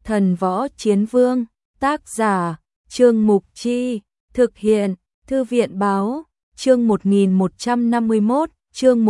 Thần Võ Chiến Vương, tác giả, Trương Mục Chi, thực hiện, Thư viện Báo, chương 1151, chương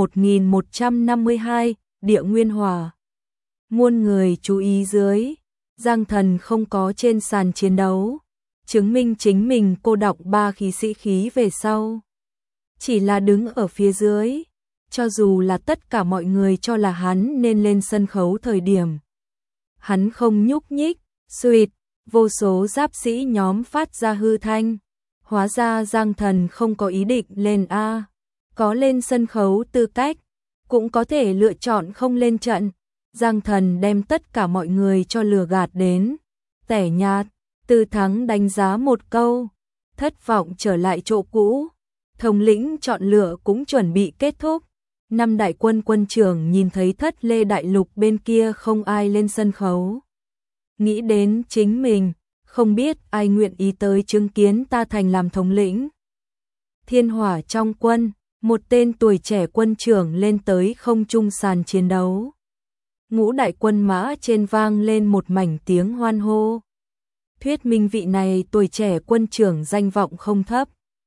1152, Địa Nguyên Hỏa. Muôn người chú ý dưới, Giang Thần không có trên sàn chiến đấu, chứng minh chính mình cô đọng 3 khí sĩ khí về sau. Chỉ là đứng ở phía dưới, cho dù là tất cả mọi người cho là hắn nên lên sân khấu thời điểm. Hắn không nhúc nhích, suýt, vô số giáp sĩ nhóm phát ra hư thanh. Hóa ra Giang Thần không có ý định lên A, có lên sân khấu tư cách, cũng có thể lựa chọn không lên trận. Giang Thần đem tất cả mọi người cho lừa gạt đến, tẻ nhạt, Từ Thắng đánh giá một câu, thất vọng trở lại chỗ cũ. Thống lĩnh chọn lựa cũng chuẩn bị kết thúc. 5 đại quân quân trưởng nhìn thấy Thất Lê Đại Lục bên kia không ai lên sân khấu. Nghĩ đến chính mình, không biết ai nguyện ý tới chứng kiến ta thành làm thống lĩnh. Thiên Hỏa trong quân, một tên tuổi trẻ quân trưởng lên tới không trung sàn chiến đấu. Ngũ đại quân mã trên vang lên một mảnh tiếng hoan hô. Thuyết minh vị này tuổi trẻ quân trưởng danh vọng không thấp.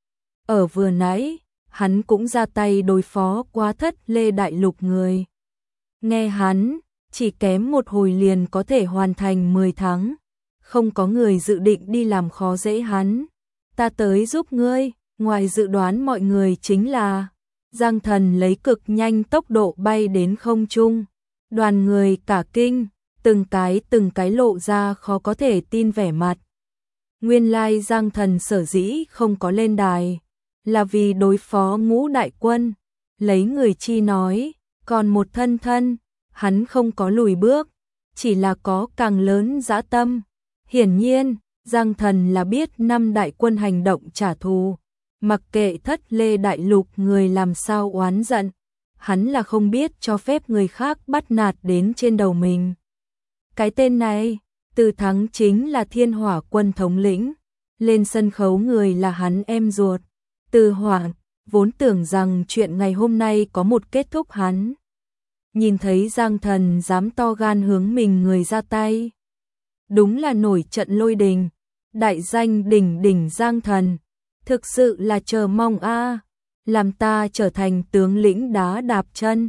Ở vừa nãy, hắn cũng ra tay đối phó quá Thất Lê Đại Lục người. Nghe hắn, chỉ kém một hồi liền có thể hoàn thành 10 tháng. Không có người dự định đi làm khó dễ hắn. Ta tới giúp ngươi, ngoài dự đoán mọi người chính là Giang Thần lấy cực nhanh tốc độ bay đến không trung. Đoàn người cả kinh, từng cái lộ ra khó có thể tin vẻ mặt. Nguyên lai Giang Thần sở dĩ không có lên đài, là vì đối phó ngũ đại quân. Lấy người chi nói, còn một thân, hắn không có lùi bước, chỉ là có càng lớn dã tâm. Hiển nhiên, Giang Thần là biết 5 đại quân hành động trả thù, mặc kệ Thất Lê Đại Lục người làm sao oán giận, hắn là không biết cho phép người khác bắt nạt đến trên đầu mình. Cái tên này, Từ Thắng chính là Thiên Hỏa quân thống lĩnh, lên sân khấu người là hắn em ruột. Từ Hỏa vốn tưởng rằng chuyện ngày hôm nay có một kết thúc hắn. Nhìn thấy Giang Thần dám to gan hướng mình người ra tay. Đúng là nổi trận lôi đình, đại danh đỉnh Giang Thần. Thực sự là chờ mong a, làm ta trở thành tướng lĩnh đá đạp chân.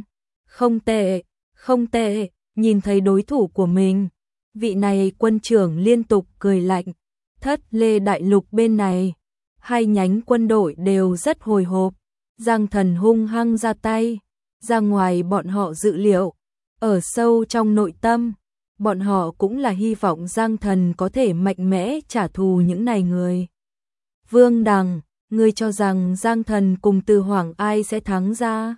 Không tệ, nhìn thấy đối thủ của mình. Vị này quân trưởng liên tục cười lạnh. Thất Lê Đại Lục bên này, 2 nhánh quân đội đều rất hồi hộp. Giang Thần hung hăng ra tay, ra ngoài bọn họ dự liệu. Ở sâu trong nội tâm, bọn họ cũng là hy vọng Giang Thần có thể mạnh mẽ trả thù những này người. Vương Đằng, ngươi cho rằng Giang Thần cùng Từ Hoàng ai sẽ thắng ra?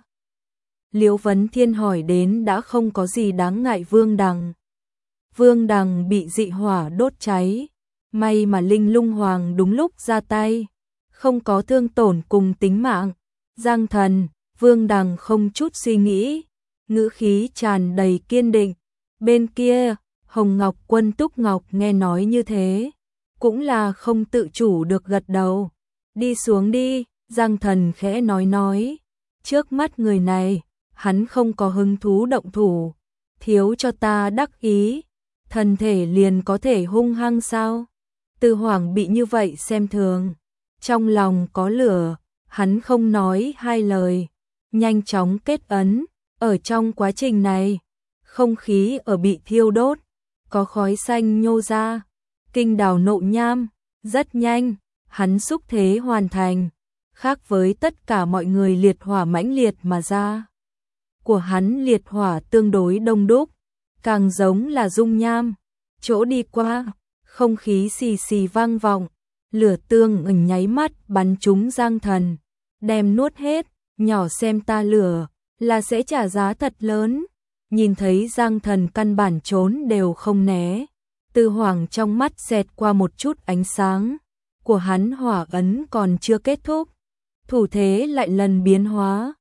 Liễu Vấn Thiên hỏi đến đã không có gì đáng ngại Vương Đằng. Vương Đằng bị dị hỏa đốt cháy, may mà Linh Lung Hoàng đúng lúc ra tay, không có thương tổn cùng tính mạng. Giang Thần, Vương Đằng không chút suy nghĩ, ngữ khí tràn đầy kiên định. Bên kia, Hồng Ngọc quân Túc Ngọc nghe nói như thế, cũng là không tự chủ được gật đầu. Đi xuống đi, Giang Thần khẽ nói. Trước mắt người này, hắn không có hứng thú động thủ. Thiếu cho ta đắc ý, thân thể liền có thể hung hăng sao? Từ Hoàng bị như vậy xem thường, trong lòng có lửa, hắn không nói 2 lời, nhanh chóng kết ấn. Ở trong quá trình này, không khí ở bị thiêu đốt, có khói xanh nhô ra, kinh đào nộ nham. Rất nhanh, hắn xúc thế hoàn thành, khác với tất cả mọi người liệt hỏa mãnh liệt mà ra. Của hắn liệt hỏa tương đối đông đúc, càng giống là dung nham. Chỗ đi qua, không khí xì vang vọng, lửa tương nháy mắt bắn trúng Giang Thần, đem nuốt hết. Nhỏ xem ta lửa, là sẽ trả giá thật lớn. Nhìn thấy Giang Thần căn bản trốn đều không né. Từ Hoàng trong mắt xẹt qua một chút ánh sáng. Của hắn hỏa ấn còn chưa kết thúc, thủ thế lại lần biến hóa.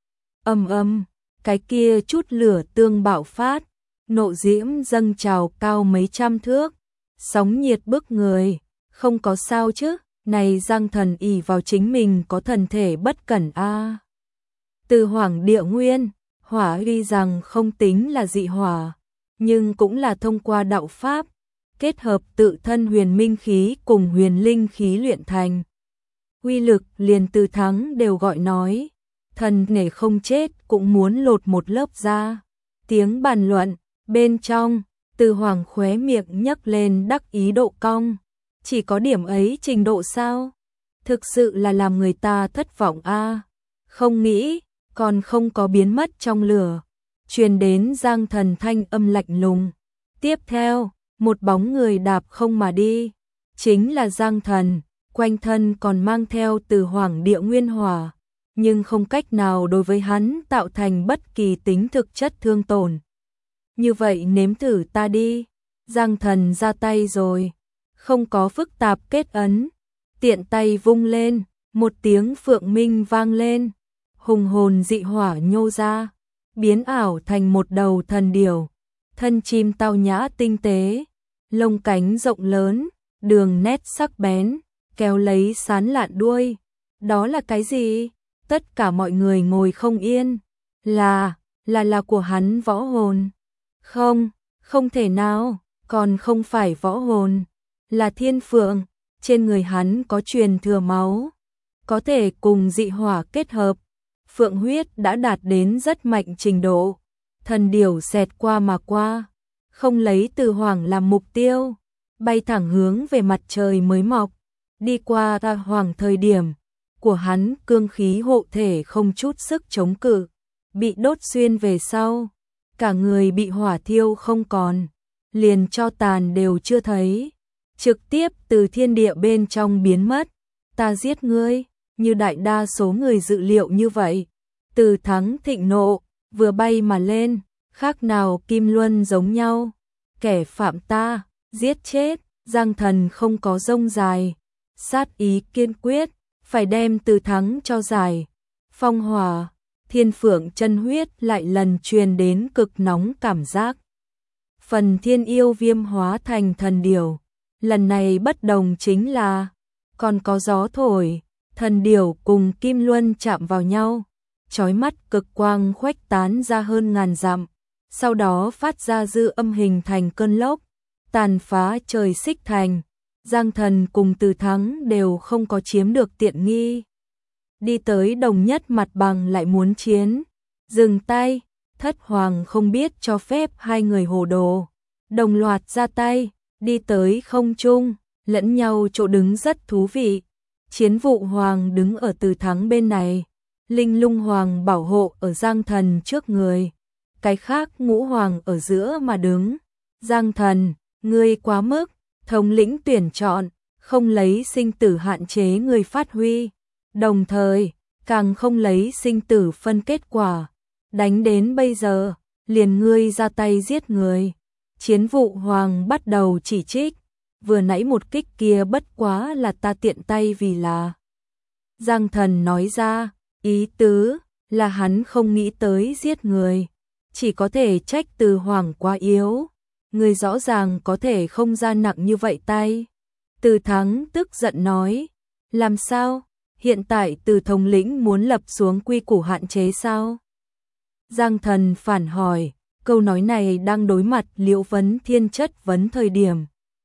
Âm, cái kia chút lửa tương bạo phát, nộ diễm dâng trào cao mấy trăm thước, sóng nhiệt bức người. Không có sao chứ, này Giang Thần ỷ vào chính mình có thần thể bất cẩn a. Từ Hoàng địa nguyên, hỏa tuy rằng không tính là dị hỏa, nhưng cũng là thông qua đạo pháp, kết hợp tự thân huyền minh khí cùng huyền linh khí luyện thành. Uy lực liền Từ Thắng đều gọi nói, thần nghề không chết cũng muốn lột một lớp da. Tiếng bàn luận, bên trong, Từ Hoàng khóe miệng nhấc lên đắc ý độ cong. Chỉ có điểm ấy trình độ sao? Thực sự là làm người ta thất vọng a. Không nghĩ, còn không có biến mất trong lửa. Truyền đến Giang Thần thanh âm lạnh lùng. Tiếp theo, một bóng người đạp không mà đi. Chính là Giang Thần, quanh thân còn mang theo Từ Hoàng địa nguyên hỏa. Nhưng không cách nào đối với hắn tạo thành bất kỳ tính thực chất thương tổn. Như vậy nếm thử ta đi. Giang Thần ra tay rồi. Không có phức tạp kết ấn. Tiện tay vung lên, một tiếng phượng minh vang lên. Hùng hồn dị hỏa nhô ra, biến ảo thành một đầu thần điểu. Thân chim tao nhã tinh tế, lông cánh rộng lớn, đường nét sắc bén, kéo lấy sán lạn đuôi. Đó là cái gì? Tất cả mọi người ngồi không yên. Là của hắn võ hồn. Không, không thể nào, còn không phải võ hồn. Là thiên phượng, trên người hắn có truyền thừa máu. Có thể cùng dị hỏa kết hợp. Phượng huyết đã đạt đến rất mạnh trình độ. Thần điểu xẹt qua mà qua. Không lấy Từ Hoàng làm mục tiêu. Bay thẳng hướng về mặt trời mới mọc. Đi qua ta Hoàng thời điểm của hắn cương khí hộ thể không chút sức chống cự. Bị đốt xuyên về sau. Cả người bị hỏa thiêu không còn. Liền cho tàn đều chưa thấy. Trực tiếp từ thiên địa bên trong biến mất. Ta giết ngươi, như đại đa số người dự liệu như vậy. Từ Thắng thịnh nộ, vừa bay mà lên, khác nào kim luân giống nhau. Kẻ phạm ta, giết chết. Giang Thần không có rông dài. Sát ý kiên quyết, phải đem Từ Thắng cho giải. Phong hỏa, thiên phượng chân huyết lại lần truyền đến cực nóng cảm giác. Phần thiên yêu viêm hóa thành thần điểu. Lần này bất đồng chính là, còn có gió thổi, thần điểu cùng kim luân chạm vào nhau, chói mắt cực quang khuếch tán ra hơn ngàn dặm, sau đó phát ra dư âm hình thành cơn lốc, tàn phá trời xích thành. Giang Thần cùng Từ Thắng đều không có chiếm được tiện nghi. Đi tới đồng nhất mặt bằng lại muốn chiến. Dừng tay, Thất Hoàng không biết cho phép hai người hồ đồ. Đồng loạt ra tay. Đi tới không trung, lẫn nhau chỗ đứng rất thú vị. Chiến Vụ Hoàng đứng ở Từ Thắng bên này, Linh Lung Hoàng bảo hộ ở Giang Thần trước người. Cái khác Ngũ Hoàng ở giữa mà đứng. Giang Thần, ngươi quá mức, thống lĩnh tuyển chọn, không lấy sinh tử hạn chế người phát huy. Đồng thời, càng không lấy sinh tử phân kết quả. Đánh đến bây giờ, liền ngươi ra tay giết người. Chiến Vụ Hoàng bắt đầu chỉ trích, vừa nãy một kích kia bất quá là ta tiện tay vì là. Giang Thần nói ra, ý tứ là hắn không nghĩ tới giết người, chỉ có thể trách Từ Hoàng quá yếu. Người rõ ràng có thể không ra nặng như vậy tay. Từ Thắng tức giận nói, làm sao, hiện tại Từ thống lĩnh muốn lập xuống quy củ hạn chế sao? Giang Thần phản hỏi. Câu nói này đang đối mặt Liễu Vấn Thiên chất vấn thời điểm.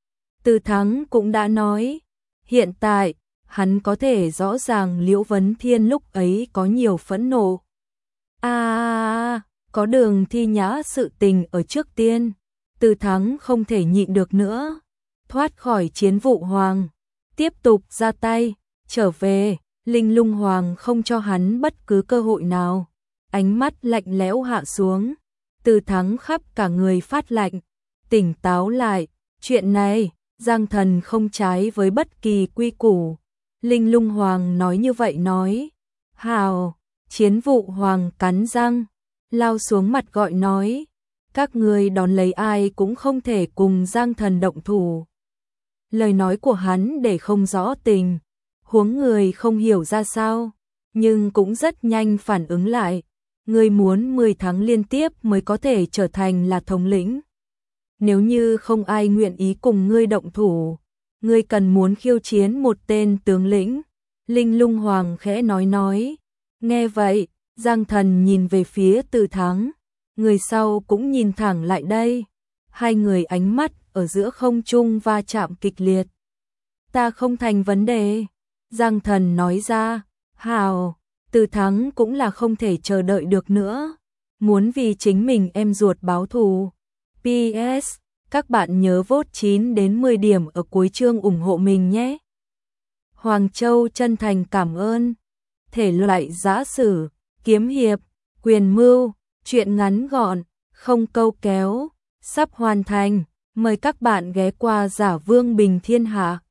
Từ Thắng cũng đã nói, hiện tại, hắn có thể rõ ràng Liễu Vấn Thiên lúc ấy có nhiều phẫn nộ. Có Đường Thi Nhã sự tình ở trước tiên. Từ Thắng không thể nhịn được nữa. Thoát khỏi Chiến Vụ Hoàng. Tiếp tục ra tay, trở về, Linh Lung Hoàng không cho hắn bất cứ cơ hội nào. Ánh mắt lạnh lẽo hạ xuống. Từ Thắng khắp cả người phát lạnh, tỉnh táo lại, chuyện này, Giang Thần không trái với bất kỳ quy củ. Linh Lung Hoàng nói như vậy nói, hào, Chiến Vụ Hoàng cắn răng, lao xuống mặt gọi nói, các người đón lấy ai cũng không thể cùng Giang Thần động thủ. Lời nói của hắn để không rõ tình, huống người không hiểu ra sao, nhưng cũng rất nhanh phản ứng lại. Ngươi muốn 10 tháng liên tiếp mới có thể trở thành là thống lĩnh. Nếu như không ai nguyện ý cùng ngươi động thủ, ngươi cần muốn khiêu chiến một tên tướng lĩnh. Linh Lung Hoàng khẽ nói. Nghe vậy, Giang Thần nhìn về phía Từ Thắng. Người sau cũng nhìn thẳng lại đây. Hai người ánh mắt ở giữa không trung va chạm kịch liệt. Ta không thành vấn đề. Giang Thần nói ra, hào, Từ Thắng cũng là không thể chờ đợi được nữa. Muốn vì chính mình em ruột báo thù. PS, các bạn nhớ vote 9 đến 10 điểm ở cuối chương ủng hộ mình nhé. Hoàng Châu chân thành cảm ơn. Thể loại giã sử, kiếm hiệp, quyền mưu, truyện ngắn gọn, không câu kéo, sắp hoàn thành. Mời các bạn ghé qua Giả Vương Bình Thiên Hạ.